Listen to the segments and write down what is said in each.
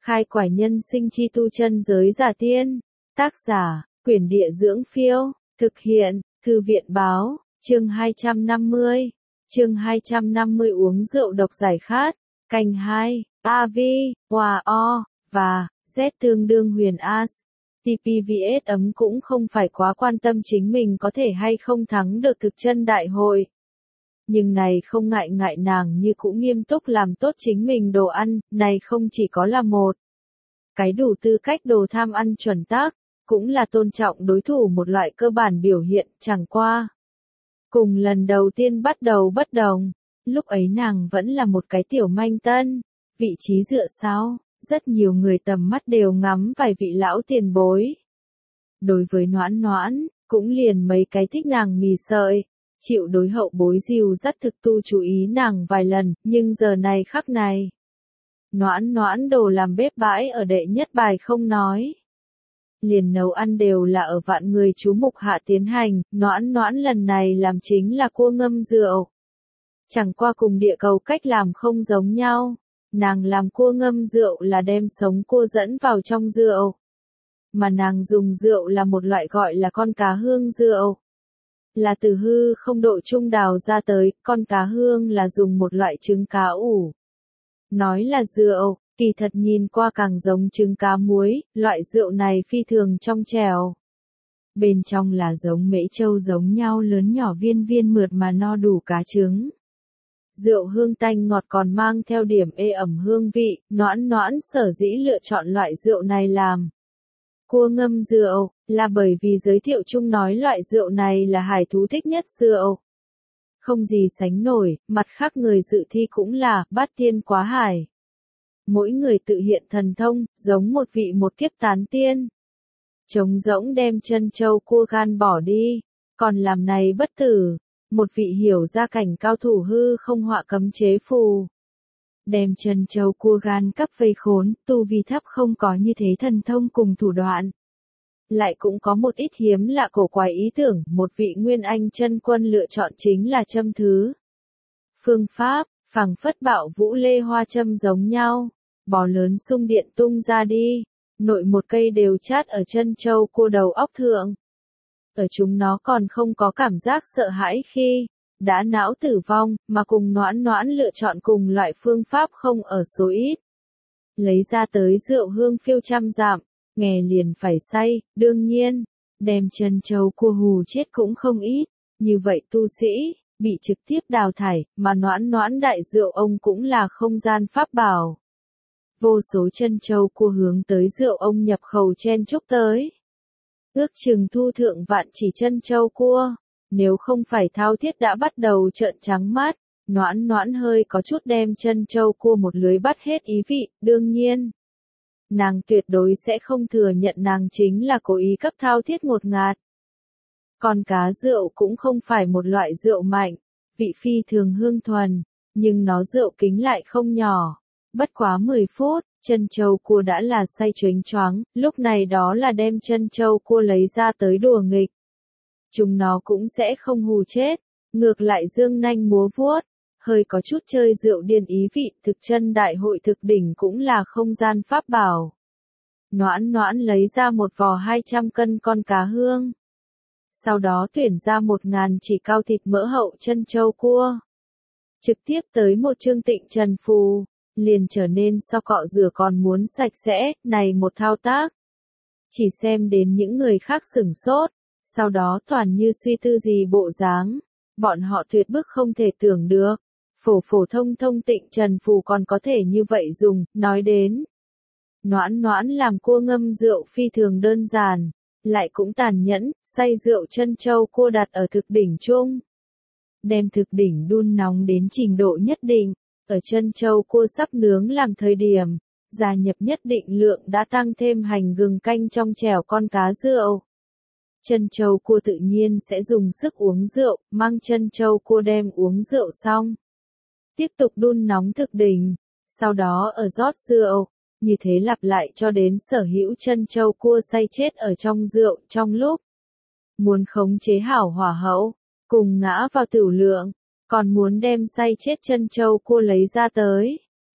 Khai quải nhân sinh chi tu chân giới giả tiên. Tác giả, Quyển Địa Dưỡng Phiêu. Thực hiện, Thư viện Báo. Chương 250. Chương 250 uống rượu độc giải khát. Canh 2. AV, Hòa O, và Z tương đương huyền As. TPVS ấm cũng không phải quá quan tâm chính mình có thể hay không thắng được thực chân đại hội. Nhưng này không ngại nàng như cũng nghiêm túc làm tốt chính mình đồ ăn, này không chỉ có là một cái đủ tư cách đồ tham ăn chuẩn tắc, cũng là tôn trọng đối thủ một loại cơ bản biểu hiện, chẳng qua. Cùng lần đầu tiên bắt đầu bất đồng, lúc ấy nàng vẫn là một cái tiểu manh tân, vị trí dựa sau, rất nhiều người tầm mắt đều ngắm vài vị lão tiền bối. Đối với Noãn, cũng liền mấy cái thích nàng mì sợi. Chịu đối hậu bối dìu dắt thực tu chú ý nàng vài lần, nhưng giờ này khắc này. Noãn đồ làm bếp bãi ở đệ nhất bài không nói. Liền nấu ăn đều là ở vạn người chú mục hạ tiến hành, Noãn lần này làm chính là cua ngâm rượu. Chẳng qua cùng địa cầu cách làm không giống nhau, nàng làm cua ngâm rượu là đem sống cua dẫn vào trong rượu. Mà nàng dùng rượu là một loại gọi là con cá hương rượu. Là từ hư không độ trung đào ra tới, con cá hương là dùng một loại trứng cá ủ. Nói là rượu, kỳ thật nhìn qua càng giống trứng cá muối, loại rượu này phi thường trong trẻo. Bên trong là giống mễ trâu giống nhau lớn nhỏ viên mượt mà no đủ cá trứng. Rượu hương tanh ngọt còn mang theo điểm ê ẩm hương vị, Noãn sở dĩ lựa chọn loại rượu này làm cua ngâm rượu, là bởi vì giới thiệu chung nói loại rượu này là hải thú thích nhất rượu. Không gì sánh nổi, mặt khác người dự thi cũng là bát tiên quá hải. Mỗi người tự hiện thần thông, giống một vị một kiếp tán tiên. Trống rỗng đem chân châu cua gan bỏ đi, còn làm này bất tử, một vị hiểu ra cảnh cao thủ hư không họa cấm chế phù. Đem chân châu cua gan cấp vây khốn, tu vi thấp không có như thế thần thông cùng thủ đoạn. Lại cũng có một ít hiếm lạ cổ quái ý tưởng, một vị nguyên anh chân quân lựa chọn chính là châm thứ. Phương pháp, phẳng phất bạo vũ lê hoa châm giống nhau, bó lớn xung điện tung ra đi, nội một cây đều chát ở chân châu cua đầu óc thượng. Ở chúng nó còn không có cảm giác sợ hãi khi đã não tử vong, mà cùng Noãn lựa chọn cùng loại phương pháp không ở số ít. Lấy ra tới rượu hương phiêu trăm dặm, nghe liền phải say, đương nhiên, đem chân châu cua hù chết cũng không ít, như vậy tu sĩ, bị trực tiếp đào thải, mà Noãn đại rượu ông cũng là không gian pháp bảo. Vô số chân châu cua hướng tới rượu ông nhập khẩu chen chúc tới. Ước chừng thu thượng vạn chỉ chân châu cua. Nếu không phải thao thiết đã bắt đầu trợn trắng mắt, Noãn hơi có chút đem chân châu cua một lưới bắt hết ý vị, đương nhiên. Nàng tuyệt đối sẽ không thừa nhận nàng chính là cố ý cấp thao thiết một ngạt. Còn cá rượu cũng không phải một loại rượu mạnh, vị phi thường hương thuần, nhưng nó rượu kính lại không nhỏ. Bất quá 10 phút, chân châu cua đã là say choáng choáng, lúc này đó là đem chân châu cua lấy ra tới đùa nghịch. Chúng nó cũng sẽ không hù chết, ngược lại dương nanh múa vuốt, hơi có chút chơi rượu điên ý vị, thực chân đại hội thực đỉnh cũng là không gian pháp bảo. Noãn lấy ra một vò 200 cân con cá hương. Sau đó tuyển ra 1000 chỉ cao thịt mỡ hậu chân châu cua. Trực tiếp tới một chương tịnh trần phù, liền trở nên so cọ rửa còn muốn sạch sẽ, này một thao tác. Chỉ xem đến những người khác sửng sốt. Sau đó toàn như suy tư gì bộ dáng, bọn họ tuyệt bức không thể tưởng được, phổ thông tịnh trần phù còn có thể như vậy dùng, nói đến. Noãn làm cua ngâm rượu phi thường đơn giản, lại cũng tàn nhẫn, xay rượu chân châu cua đặt ở thực đỉnh chung. Đem thực đỉnh đun nóng đến trình độ nhất định, ở chân châu cua sắp nướng làm thời điểm, gia nhập nhất định lượng đã tăng thêm hành gừng canh trong chèo con cá rượu. Chân châu cua tự nhiên sẽ dùng sức uống rượu, mang chân châu cua đem uống rượu xong. Tiếp tục đun nóng thực đỉnh, sau đó ở rót rượu, như thế lặp lại cho đến sở hữu chân châu cua say chết ở trong rượu trong lúc. Muốn khống chế hảo hỏa hậu, cùng ngã vào tửu lượng, còn muốn đem say chết chân châu cua lấy ra tới.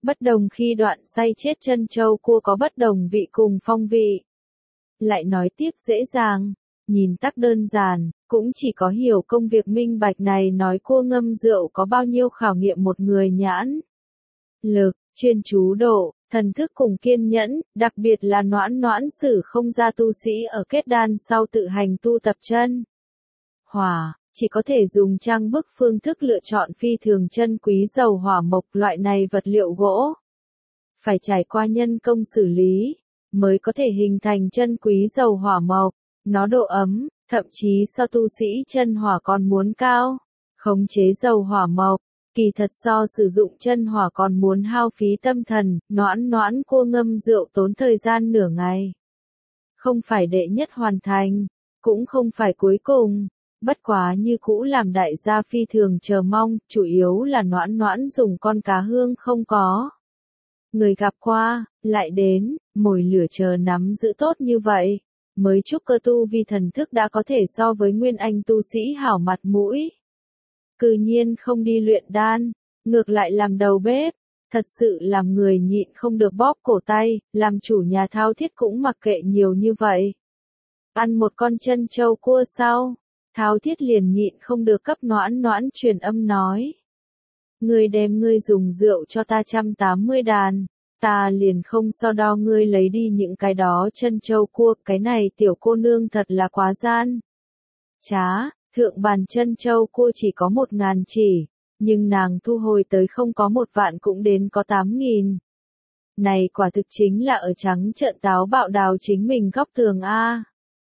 Bất đồng khi đoạn xay chết chân trâu cua có bất đồng vị cùng phong vị. Lại nói tiếp dễ dàng, nhìn tắc đơn giản, cũng chỉ có hiểu công việc minh bạch này nói cua ngâm rượu có bao nhiêu khảo nghiệm một người nhãn lực, chuyên chú độ, thần thức cùng kiên nhẫn, đặc biệt là noãn sử không ra tu sĩ ở kết đan sau tự hành tu tập chân hỏa, chỉ có thể dùng trang bức phương thức lựa chọn phi thường chân quý dầu hỏa mộc loại này vật liệu gỗ. Phải trải qua nhân công xử lý, mới có thể hình thành chân quý dầu hỏa mộc, nó độ ấm, thậm chí so tu sĩ chân hỏa còn muốn cao. Khống chế dầu hỏa mộc, kỳ thật so sử dụng chân hỏa còn muốn hao phí tâm thần, noãn cua ngâm rượu tốn thời gian nửa ngày. Không phải đệ nhất hoàn thành, cũng không phải cuối cùng, bất quá như cũ làm đại gia phi thường chờ mong, chủ yếu là noãn dùng con cá hương không có. Người gặp qua, lại đến, mồi lửa chờ nắm giữ tốt như vậy, mới chúc cơ tu vi thần thức đã có thể so với nguyên anh tu sĩ hảo mặt mũi. Cư nhiên không đi luyện đan, ngược lại làm đầu bếp, thật sự làm người nhịn không được bóp cổ tay, làm chủ nhà Thao Thiết cũng mặc kệ nhiều như vậy. Ăn một con chân trâu cua sau, Thao Thiết liền nhịn không được cấp noãn truyền âm nói. Ngươi đem ngươi dùng rượu cho ta 180 đàn, ta liền không so đo ngươi lấy đi những cái đó chân trâu cua, cái này tiểu cô nương thật là quá gian. Trá, thượng bàn chân trâu cua chỉ có 1.000 chỉ, nhưng nàng thu hồi tới không có 1 vạn cũng đến có 8.000. Này quả thực chính là ở trắng trợn táo bạo đào chính mình góc tường a.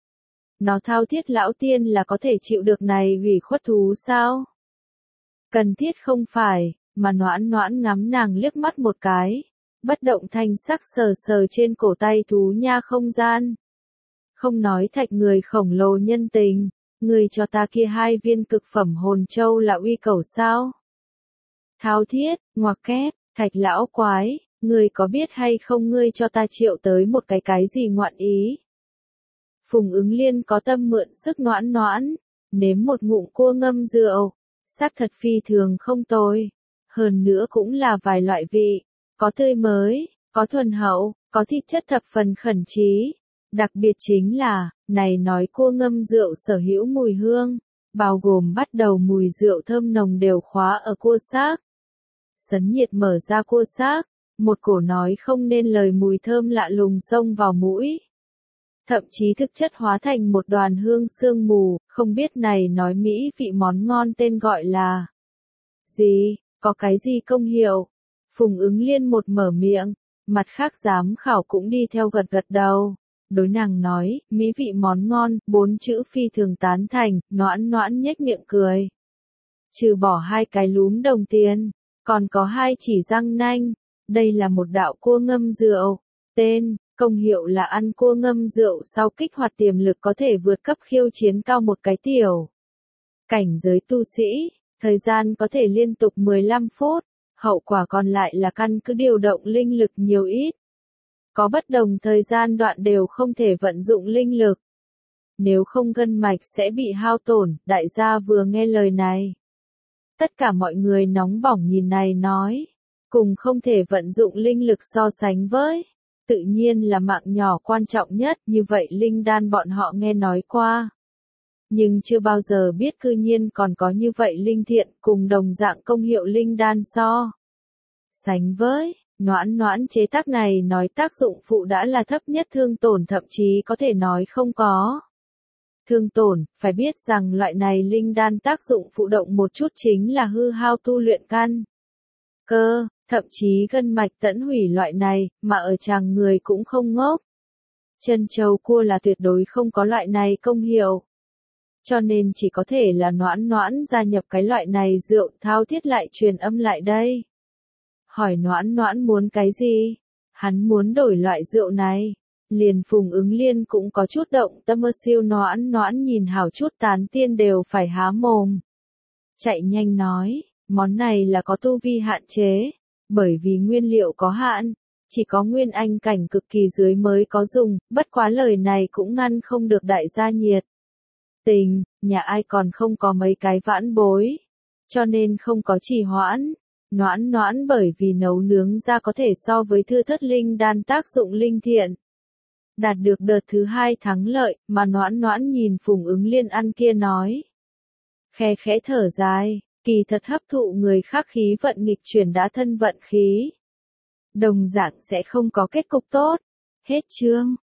Nó Thao Thiết lão tiên là có thể chịu được này ủy khuất thú sao? Cần thiết không phải, mà noãn ngắm nàng liếc mắt một cái, bất động thanh sắc sờ trên cổ tay thú nha không gian. Không nói thạch người khổng lồ nhân tình, người cho ta kia 2 viên cực phẩm hồn châu là uy cầu sao? Thao Thiết, ngoặc kép, thạch lão quái, người có biết hay không ngươi cho ta triệu tới một cái gì ngoạn ý? Phùng Ứng Liên có tâm mượn sức noãn, nếm một ngụm cua ngâm rượu, xác thật phi thường không tồi, hơn nữa cũng là vài loại vị, có tươi mới, có thuần hậu, có thịt chất thập phần khẩn trí. Đặc biệt chính là, này nói cua ngâm rượu sở hữu mùi hương, bao gồm bắt đầu mùi rượu thơm nồng đều khóa ở cua xác. Sấn nhiệt mở ra cua xác, một cổ nói không nên lời mùi thơm lạ lùng xông vào mũi. Thậm chí thực chất hóa thành một đoàn hương sương mù, không biết này nói mỹ vị món ngon tên gọi là gì, có cái gì công hiệu. Phùng Ứng Liên một mở miệng, mặt khác giám khảo cũng đi theo gật đầu. Đối nàng nói, mỹ vị món ngon, 4 chữ phi thường tán thành, noãn nhếch miệng cười. Trừ bỏ 2 cái lúm đồng tiền, còn có 2 chỉ răng nanh, đây là một đạo cua ngâm rượu, tên, công hiệu là ăn cua ngâm rượu sau kích hoạt tiềm lực có thể vượt cấp khiêu chiến cao một cái tiểu. Cảnh giới tu sĩ, thời gian có thể liên tục 15 phút, hậu quả còn lại là căn cứ điều động linh lực nhiều ít. Có bất đồng thời gian đoạn đều không thể vận dụng linh lực. Nếu không gân mạch sẽ bị hao tổn, đại gia vừa nghe lời này. Tất cả mọi người nóng bỏng nhìn này nói, cùng không thể vận dụng linh lực so sánh với, tự nhiên là mạng nhỏ quan trọng nhất, như vậy linh đan bọn họ nghe nói qua. Nhưng chưa bao giờ biết cư nhiên còn có như vậy linh thiện cùng đồng dạng công hiệu linh đan so. Sánh với, noãn chế tác này nói tác dụng phụ đã là thấp nhất, thương tổn thậm chí có thể nói không có. Thương tổn, phải biết rằng loại này linh đan tác dụng phụ động một chút chính là hư hao tu luyện căn cơ, thậm chí gân mạch tẫn hủy loại này, mà ở chàng người cũng không ngốc. Chân trâu cua là tuyệt đối không có loại này công hiệu. Cho nên chỉ có thể là noãn gia nhập cái loại này rượu. Thao Thiết lại truyền âm lại đây. Hỏi noãn muốn cái gì? Hắn muốn đổi loại rượu này. Liền Phùng Ứng Liên cũng có chút động tâm, siêu noãn nhìn hảo chút tán tiên đều phải há mồm. Chạy nhanh nói, món này là có tu vi hạn chế, bởi vì nguyên liệu có hạn, chỉ có nguyên anh cảnh cực kỳ dưới mới có dùng, bất quá lời này cũng ngăn không được đại gia nhiệt tình, nhà ai còn không có mấy cái vãn bối, cho nên không có trì hoãn. Noãn noãn bởi vì nấu nướng ra có thể so với thư thất linh đan tác dụng linh thiện. Đạt được đợt thứ 2 thắng lợi, mà noãn noãn nhìn Phùng Ứng Liên ăn kia nói. Khe khẽ thở dài, kỳ thật hấp thụ người khác khí vận nghịch chuyển đã thân vận khí. Đồng dạng sẽ không có kết cục tốt. Hết chương.